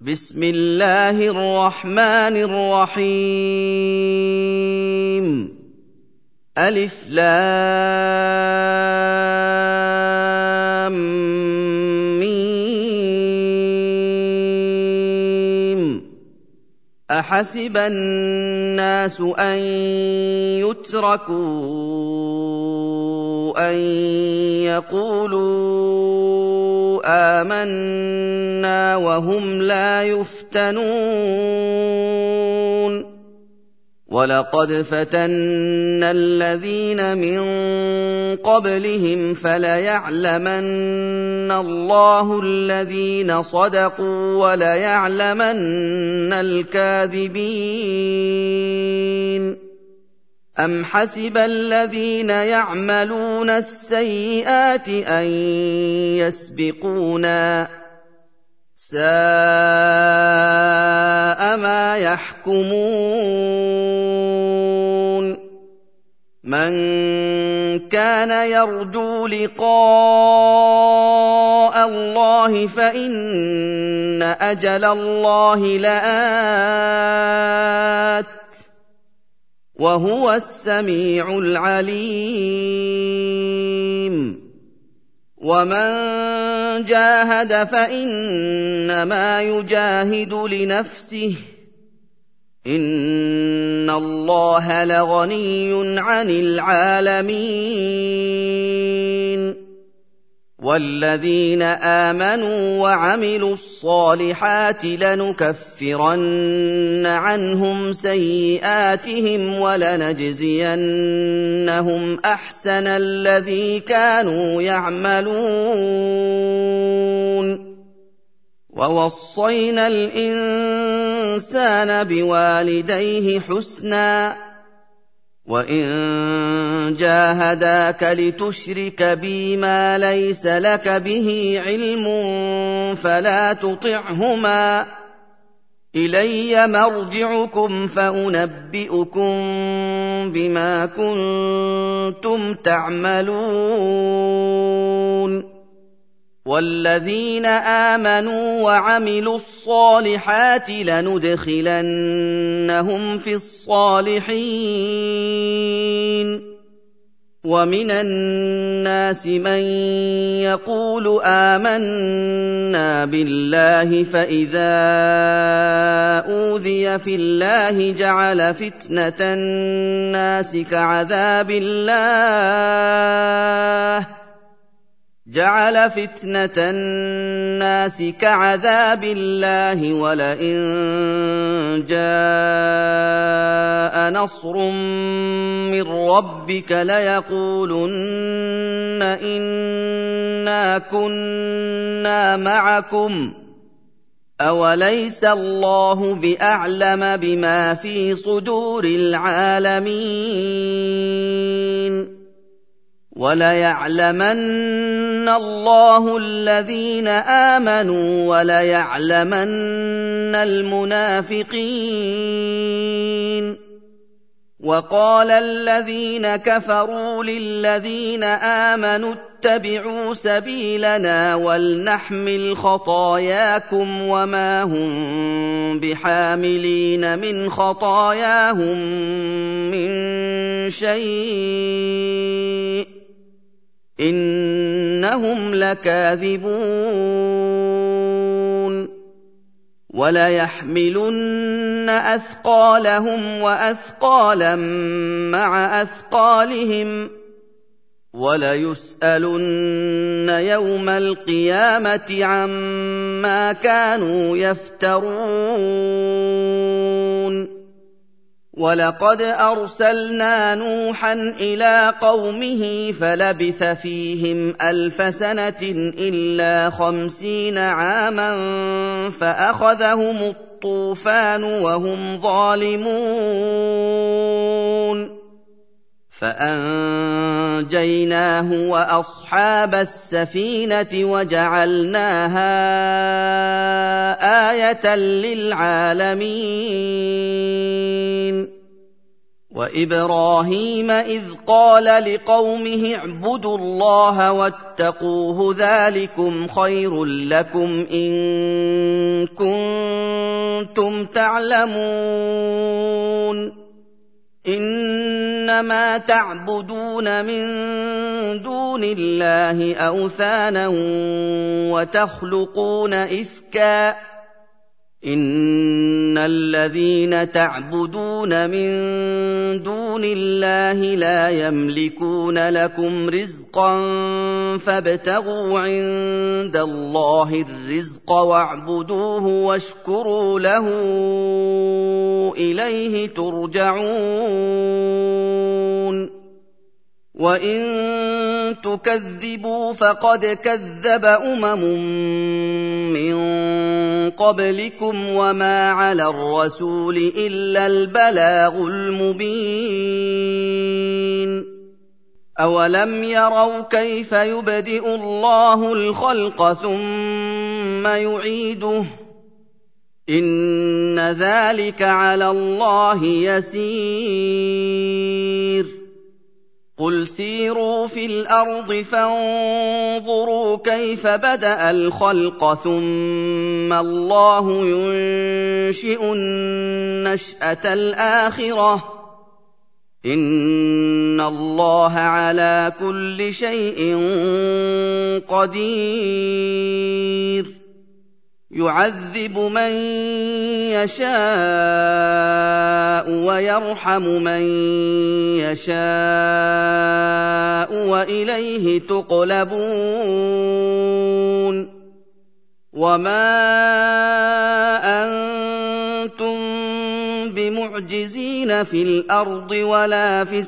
بسم الله الرحمن الرحيم ألف لام ميم أحسب الناس أن يتركوا أن يقولوا آمنا وهم لا يفتنون ولقد فتنا الذين من قبلهم فليعلمن الله الذين صدقوا وليعلمن الكاذبين أم حسب الذين يعملون السيئات أن يسبقونا ساء ما يحكمون من كان يرجو لقاء الله فإن أجل الله لآت وهو السميع العليم ومن جاهد فإنما يجاهد لنفسه إن الله لغني عن العالمين والذين آمنوا وعملوا الصالحات لنكفرن عنهم سيئاتهم ولنجزينهم أحسن الذي كانوا يعملون ووصينا الإنسان بوالديه حسنا وإن جاهداك لتشرك بي ما ليس لك به علم فلا تطعهما إلي مرجعكم فأنبئكم بما كنتم تعملون والذين آمنوا وعملوا الصالحات لندخلنهم في الصالحين ومن الناس من يقول آمنا بالله فإذا أوذي في الله جعل فتنة الناس كعذاب الله ولئن جاء نصر من ربك ليقولن إنا كنا معكم أوليس الله بأعلم بما في صدور العالمين وليعلمن الله الذين آمنوا وليعلمن المنافقين وقال الذين كفروا للذين آمنوا اتبعوا سبيلنا ولنحمل خطاياكم وما هم بحاملين من خطاياهم من شيء إنهم لكاذبون وليحملن أثقالهم وأثقالا مع أثقالهم وليسألن يوم القيامة عما كانوا يفترون ولقد أرسلنا نوحا إلى قومه فلبث فيهم 1000 سنة إلا 50 عاما فأخذهم الطوفان وهم ظالمون فأنجيناه وأصحاب السفينة وجعلناها آية للعالمين وإبراهيم إذ قال لقومه اعبدوا الله واتقوه ذلكم خير لكم إن كنتم تعلمون إنما تعبدون من دون الله أوثانا وتخلقون إفكا إن الذين تعبدون من دون الله لا يملكون لكم رزقا فابتغوا عند الله الرزق واعبدوه واشكروا له إليه ترجعون وإن تكذبوا فقد كذب من قبلكم وما على الرسول إلا البلاغ المبين أولم يروا كيف يبدئ الله الخلق ثم يعيده إن ذلك على الله يسير قل سيروا في الأرض فانظروا كيف بدأ الخلق ثم الله ينشئ النشأة الآخرة إن الله على كل شيء قدير يعذب من يشاء ويرحم من يشاء وإليه تقلبون وما أنتم بمعجزين في الأرض ولا في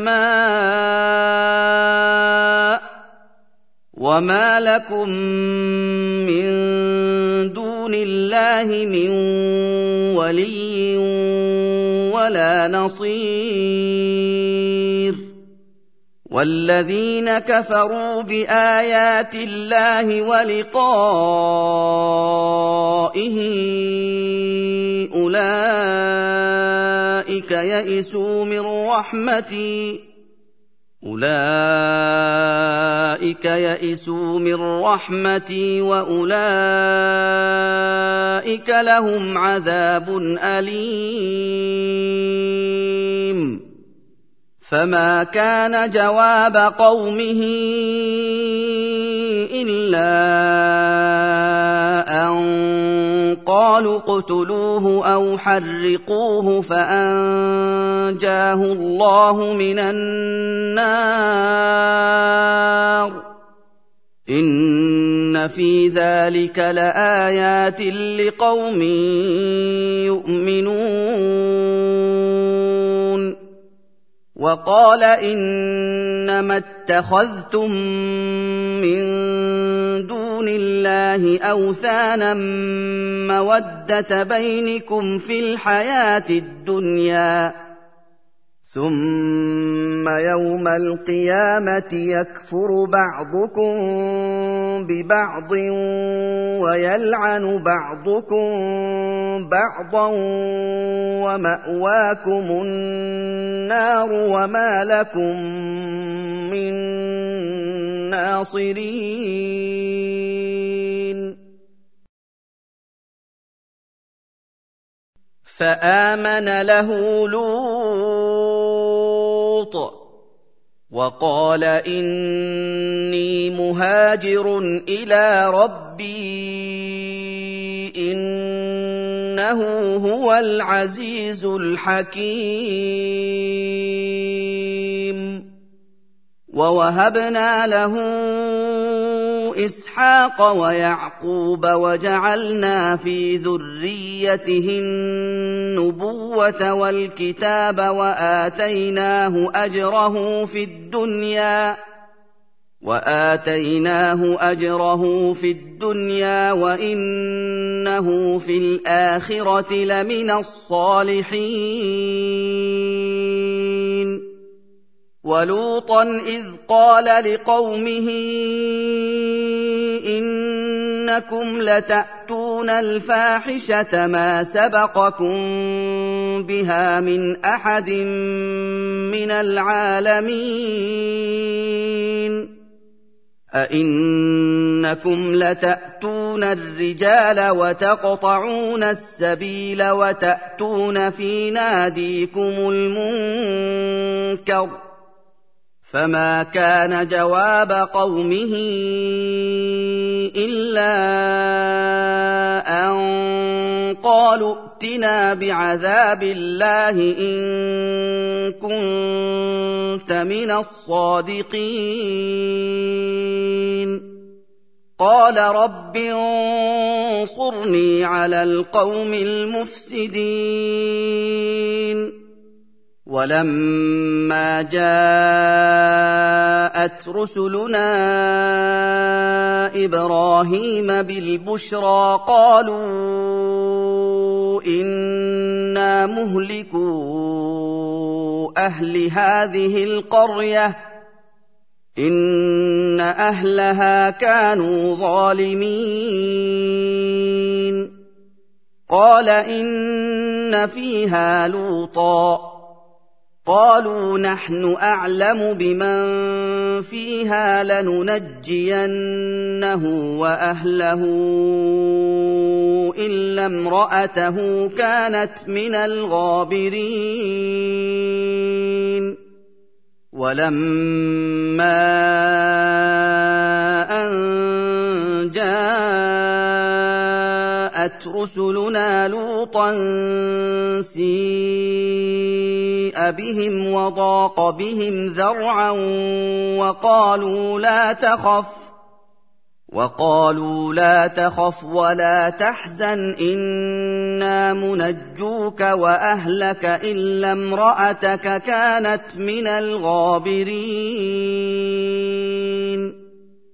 السماء وما لكم من دون الله من ولي ولا نصير والذين كفروا بآيات الله ولقائه أولئك يئسوا من رحمتي وأولئك لهم عذاب أليم فما كان جواب قومه إلا أن قالوا اقتلوه أو حرقوه فأنجاه الله من النار إن في ذلك لآيات لقوم يؤمنون وقال إنما اتخذتم من دون الله أوثانا مودة بينكم في الحياة الدنيا ثم يوم القيامة يكفر بعضكم ببعض ويلعن بعضكم بعضا ومأواكم النار وما لكم من ناصرين فآمن له لوط وقال إني مهاجر إلى ربي إنه هو العزيز الحكيم ووهبنا له إسحاق ويعقوب وجعلنا في ذريته النبوة والكتاب وآتيناه أجره في الدنيا وإنه في الآخرة لمن الصالحين ولوطا إذ قال لقومه إنكم لتأتون الفاحشة ما سبقكم بها من أحد من العالمين أئنكم لتأتون الرجال وتقطعون السبيل وتأتون في ناديكم المنكر فما كان جواب قومه إلا أن قالوا ائتنا بعذاب الله إن كنت من الصادقين قال رب انصرني على القوم المفسدين ولما جاءت رسلنا إبراهيم بالبشرى قالوا إنا مهلكو أهل هذه القرية إن أهلها كانوا ظالمين قال إن فيها لوطا قالوا نحن أعلم بمن فيها لننجينه وأهله إلا امرأته كانت من الغابرين ولما أن جاءت رسلنا لوطا سيء بهم وضاق بهم ذرعا وقالوا لا تخف ولا تحزن إنا منجوك وأهلك إلا امرأتك كانت من الغابرين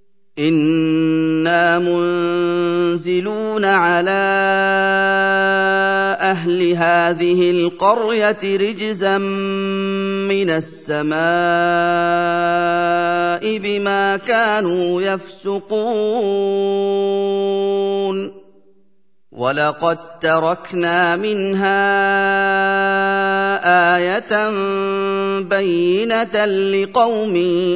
إنا منزلون على أهل هذه القرية رجزا من السماء بما كانوا يفسقون ولقد تركنا منها آية بينة لقوم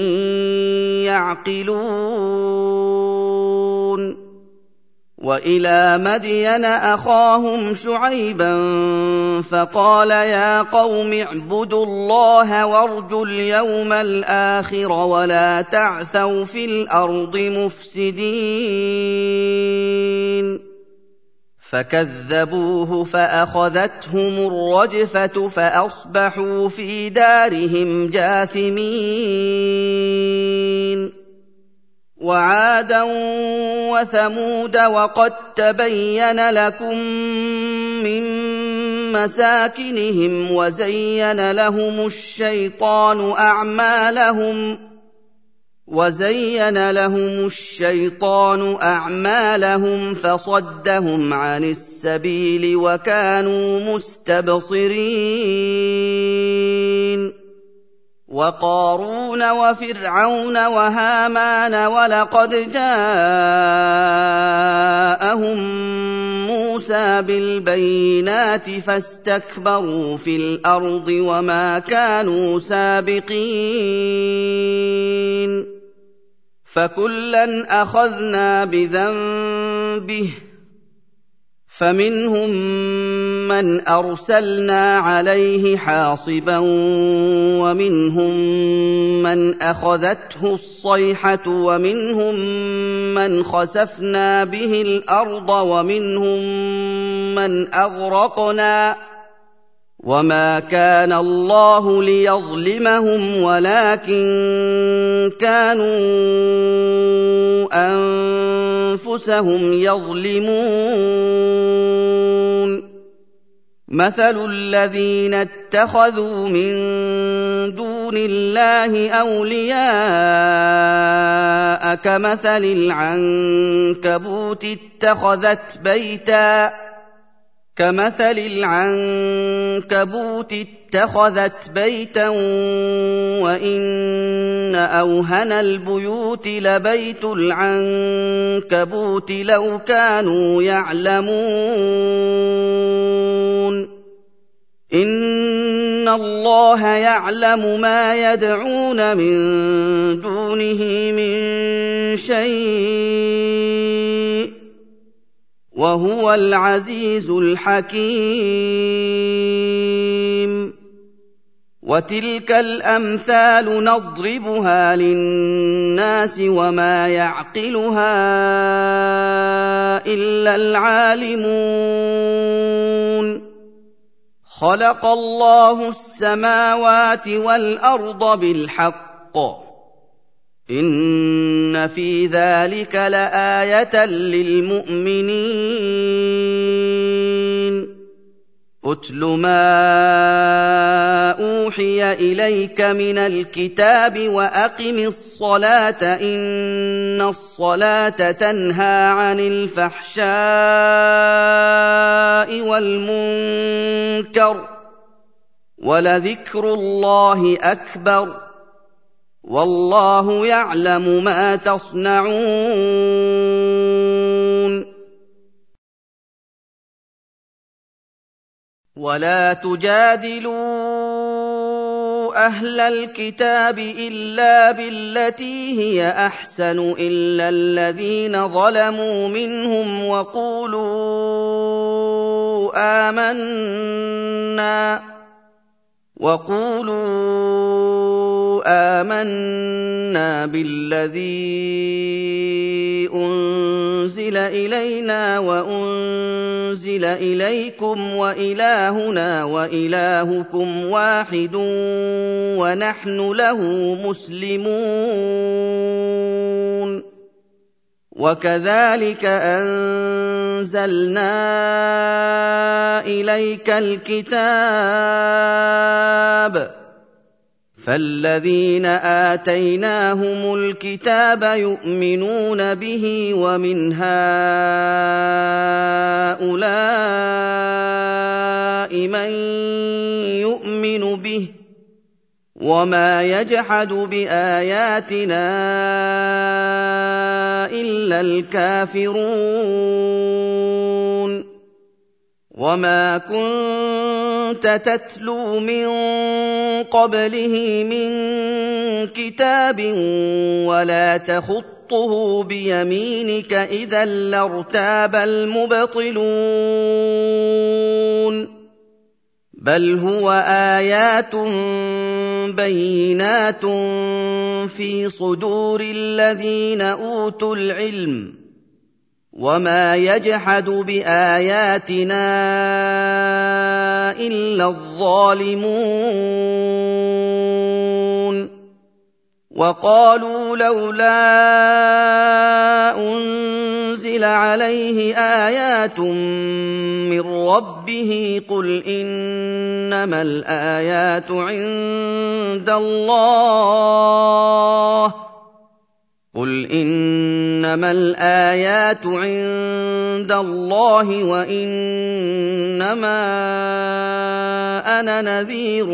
يعقلون وإلى مدين أخاهم شعيبا فقال يا قوم اعبدوا الله وارجوا اليوم الآخر ولا تعثوا في الأرض مفسدين فكذبوه فأخذتهم الرجفة فأصبحوا في دارهم جاثمين وعادا وثمود وقد تبين لكم من مساكنهم وزين لهم الشيطان أعمالهم فصدهم عن السبيل وكانوا مستبصرين وقارون وفرعون وهامان ولقد جاءهم موسى بالبينات فاستكبروا في الأرض وما كانوا سابقين فكلا أخذنا بذنبه فمنهم من أرسلنا عليه حاصبا ومنهم من أخذته الصيحة ومنهم من خسفنا به الأرض ومنهم من أغرقنا وما كان الله ليظلمهم ولكن كانوا أنفسهم يظلمون مثل الذين اتخذوا من دون الله أولياء كمثل العنكبوت اتخذت بيتا وإن أوهن البيوت لبيت العنكبوت لو كانوا يعلمون إِنَّ اللَّهَ يَعْلَمُ مَا يَدْعُونَ مِن دُونِهِ مِن شَيْءٍ ۚ وَهُوَ الْعَزِيزُ الْحَكِيمُ. وَتِلْكَ الْأَمْثَالُ نَضْرِبُهَا لِلنَّاسِ وَمَا يَعْقِلُهَا إِلَّا الْعَالِمُونَ. خَلَقَ اللَّهُ السَّمَاوَاتِ وَالْأَرْضَ بِالْحَقِّ ۚ إِنَّ فِي ذَٰلِكَ لَآيَةً لِّلْمُؤْمِنِينَ. اتْلُ مَا أُوحِيَ إِلَيْكَ مِنَ الْكِتَابِ وَأَقِمِ الصَّلَاةَ ۖ إِنَّ الصَّلَاةَ تَنْهَىٰ عَنِ الْفَحْشَاءِ وَالْمُنكَرِ ۚ وَلَذِكْرُ اللَّهِ أَكْبَرُ ۗ وَاللَّهُ يَعْلَمُ مَا تَصْنَعُونَ. وَلَا تُجَادِلُوا أَهْلَ الْكِتَابِ إِلَّا بِالَّتِي هِيَ أَحْسَنُ إِلَّا الَّذِينَ ظَلَمُوا مِنْهُمْ وَقُولُوا آمَنَّا بِالَّذِي أُنزِلَ إِلَيْنَا وَأُنزِلَ إِلَيْكُمْ وَإِلَٰهُنَا وَإِلَٰهُكُمْ وَاحِدٌ وَنَحْنُ لَهُ مُسْلِمُونَ. وَكَذَٰلِكَ أَنزَلْنَا إِلَيْكَ الْكِتَابَ ۚ فَالَّذِينَ آتَيْنَاهُمُ الْكِتَابَ يُؤْمِنُونَ بِهِ ۖ وَمِنْ هَٰؤُلَاءِ مَن يُؤْمِنُ بِهِ ۚ وَمَا يَجْحَدُ بِآيَاتِنَا إِلَّا الْكَافِرُونَ. وَمَا كُنتَ تَتْلُو مِن قَبْلِهِ مِن كِتَابٍ وَلَا تَخُطُّهُ بِيَمِينِكَ ۖ إِذًا لَّارْتَابَ الْمُبْطِلُونَ. بَلْ هُوَ آيَاتٌ بَيِّنَاتٌ فِي صُدُورِ الَّذِينَ أُوتُوا الْعِلْمَ ۚ وَمَا يَجْحَدُ بِآيَاتِنَا إِلَّا الظَّالِمُونَ. وَقَالُوا لَوْلَا أُنزِلَ عَلَيْهِ آيَاتٌ مِّن رَّبِّهِ ۖ قُلْ إِنَّمَا الْآيَاتُ عِندَ اللَّهِ وَإِنَّمَا أَنَا نَذِيرٌ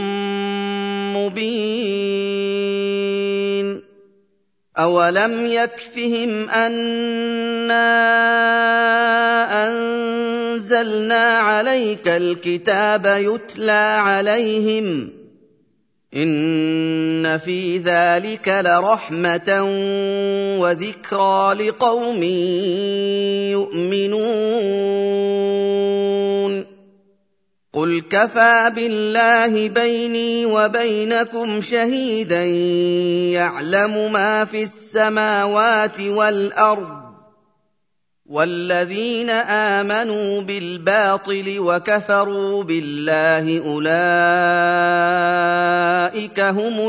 مُّبِينٌ. أَوَلَمْ يَكْفِهِمْ أَنَّا أَنزَلْنَا عَلَيْكَ الْكِتَابَ يُتْلَىٰ عَلَيْهِمْ ۚ إِنَّ فِي ذَٰلِكَ لَرَحْمَةً وَذِكْرَىٰ لِقَوْمٍ يُؤْمِنُونَ. قُلْ كَفَىٰ بِاللَّهِ بَيْنِي وَبَيْنَكُمْ شَهِيدًا يَعْلَمُ مَا فِي السَّمَاوَاتِ وَالْأَرْضِ ۗ وَالَّذِينَ آمَنُوا بِالْبَاطِلِ وَكَفَرُوا بِاللَّهِ أُولَٰئِكَ هُمُ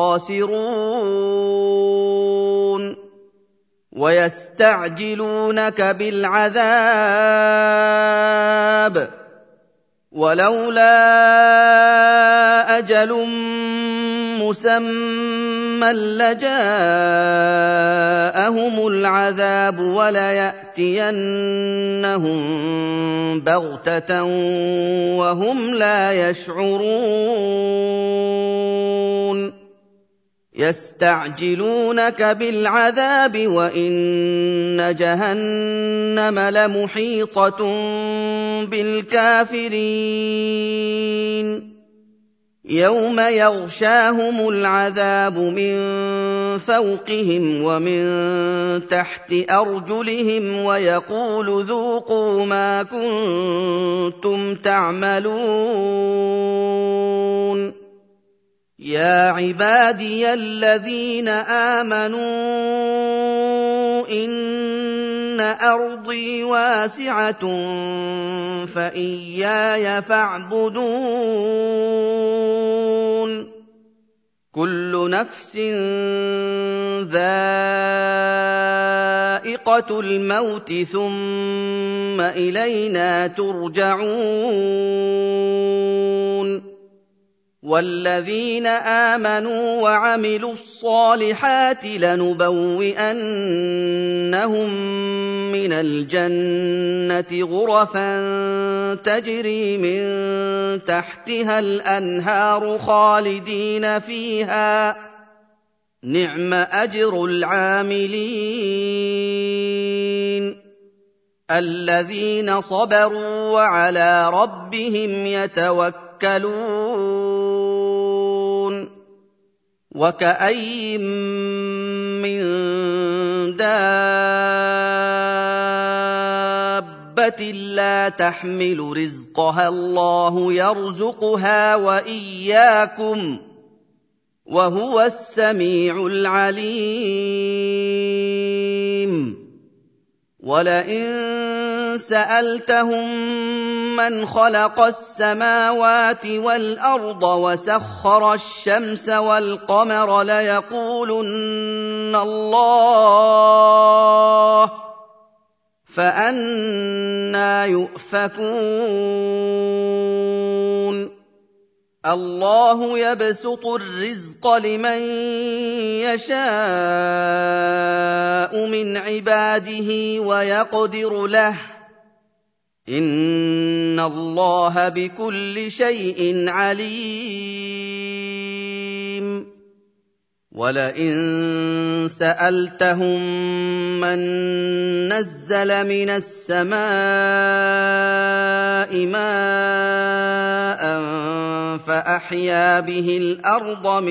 الْخَاسِرُونَ. وَيَسْتَعْجِلُونَكَ بِالْعَذَابِ ۚ وَلَوْلَا أَجَلٌ مُّسَمًّى لَّجَاءَهُمُ الْعَذَابُ وَلَيَأْتِيَنَّهُم بَغْتَةً وَهُمْ لَا يَشْعُرُونَ. يستعجلونك بالعذاب وإن جهنم لمحيطة بالكافرين يوم يغشاهم العذاب من فوقهم ومن تحت أرجلهم ويقول ذوقوا ما كنتم تعملون يا عبادي الذين آمنوا إن أرضي واسعة فإياي فاعبدون كل نفس ذائقة الموت ثم إلينا ترجعون والذين آمنوا وعملوا الصالحات لنبوئنهم من الجنة غرفا تجري من تحتها الأنهار خالدين فيها نعم أجر العاملين الذين صبروا وعلى ربهم يتوكلون وكأين من دابة لا تحمل رزقها الله يرزقها وإياكم وهو السميع العليم ولئن سألتهم من خلق السماوات والأرض وسخر الشمس والقمر ليقولن الله فأنى يؤفكون الله يبسط الرزق لمن يشاء من عباده ويقدر له إن الله بكل شيء عليم ولئن سألتهم من نزل من السماء ماء فأحيا به الأرض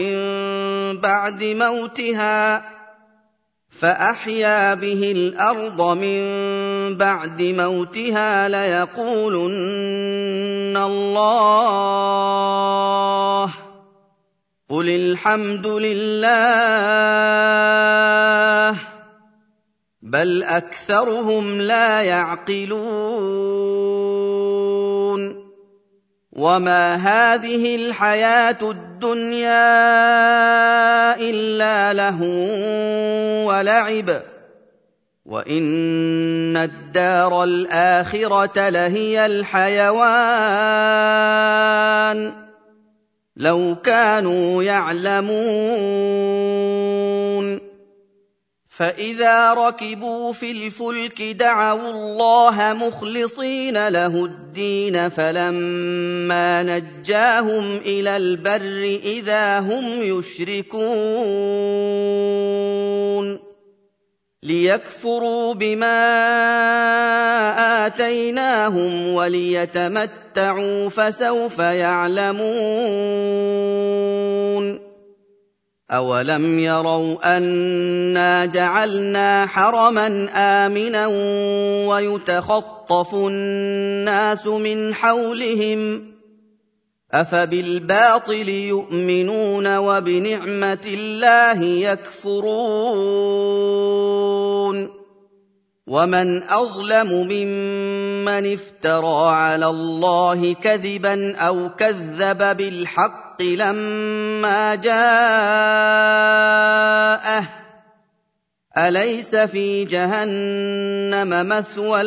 من بعد موتها ليقولن الله قل الحمد لله بل أكثرهم لا يعقلون وما هذه الحياة الدنيا إلا لهو ولعب وإن الدار الآخرة لهي الحيوان لو كانوا يعلمون فإذا ركبوا في الفلك دعوا الله مخلصين له الدين فلما نجاهم إلى البر إذا هم يشركون ليكفروا بما آتيناهم وليتمتعوا فسوف يعلمون أولم يروا أنا جعلنا حرما آمنا ويتخطف الناس من حولهم أفبالباطل يؤمنون وبنعمة الله يكفرون ومن أظلم ممن افترى على الله كذبا أو كذب بالحق لما جاءه أليس في جهنم مثوى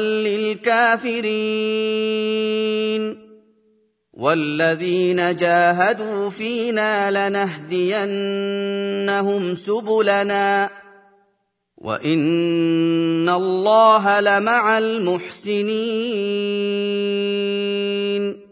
للكافرين والذين جاهدوا فينا لنهدينهم سبلنا وإن الله لمع المحسنين